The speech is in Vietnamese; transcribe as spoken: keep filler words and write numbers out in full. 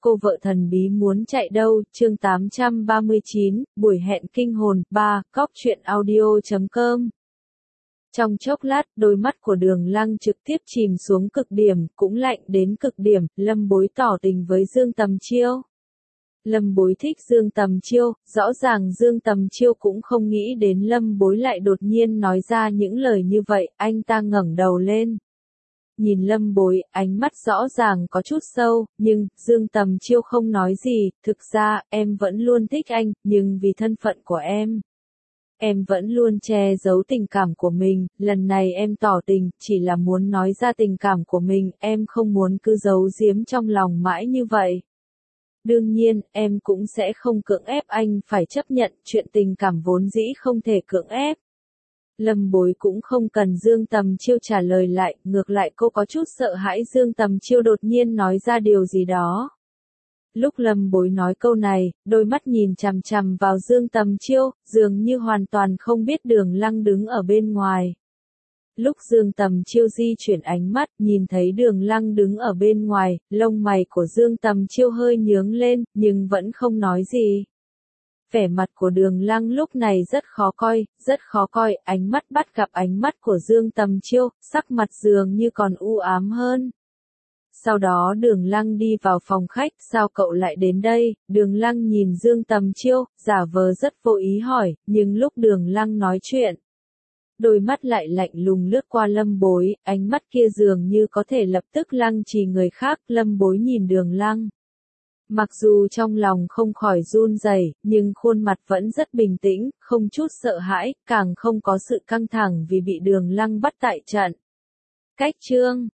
cô vợ thần bí muốn chạy đâu, chương tám trăm ba mươi chín, buổi hẹn kinh hồn, ba, cóc truyện audio chấm com. Trong chốc lát, đôi mắt của Đường Lăng trực tiếp chìm xuống cực điểm, cũng lạnh đến cực điểm, Lâm Bối tỏ tình với Dương Tầm Chiêu. Lâm Bối thích Dương Tầm Chiêu, rõ ràng Dương Tầm Chiêu cũng không nghĩ đến Lâm Bối lại đột nhiên nói ra những lời như vậy, anh ta ngẩng đầu lên. Nhìn Lâm Bối, ánh mắt rõ ràng có chút sâu, nhưng, Dương Tầm Chiêu không nói gì, thực ra, em vẫn luôn thích anh, nhưng vì thân phận của em. Em vẫn luôn che giấu tình cảm của mình, lần này em tỏ tình, chỉ là muốn nói ra tình cảm của mình, em không muốn cứ giấu giếm trong lòng mãi như vậy. Đương nhiên, em cũng sẽ không cưỡng ép anh phải chấp nhận, chuyện tình cảm vốn dĩ không thể cưỡng ép. Lâm Bối cũng không cần Dương Tầm Chiêu trả lời lại, ngược lại cô có chút sợ hãi Dương Tầm Chiêu đột nhiên nói ra điều gì đó. Lúc Lâm Bối nói câu này, đôi mắt nhìn chằm chằm vào Dương Tầm Chiêu, dường như hoàn toàn không biết Đường Lăng đứng ở bên ngoài. Lúc Dương Tầm Chiêu di chuyển ánh mắt, nhìn thấy Đường Lăng đứng ở bên ngoài, lông mày của Dương Tầm Chiêu hơi nhướng lên, nhưng vẫn không nói gì. Vẻ mặt của Đường Lăng lúc này rất khó coi, rất khó coi, ánh mắt bắt gặp ánh mắt của Dương Tầm Chiêu, sắc mặt dường như còn u ám hơn. Sau đó Đường Lăng đi vào phòng khách, sao cậu lại đến đây? Đường Lăng nhìn Dương Tầm Chiêu, giả vờ rất vô ý hỏi, nhưng lúc Đường Lăng nói chuyện, đôi mắt lại lạnh lùng lướt qua Lâm Bối, ánh mắt kia dường như có thể lập tức lăng trì người khác. Lâm Bối nhìn Đường Lăng. Mặc dù trong lòng không khỏi run rẩy, nhưng khuôn mặt vẫn rất bình tĩnh, không chút sợ hãi, càng không có sự căng thẳng vì bị Đường Lăng bắt tại trận. Cách chương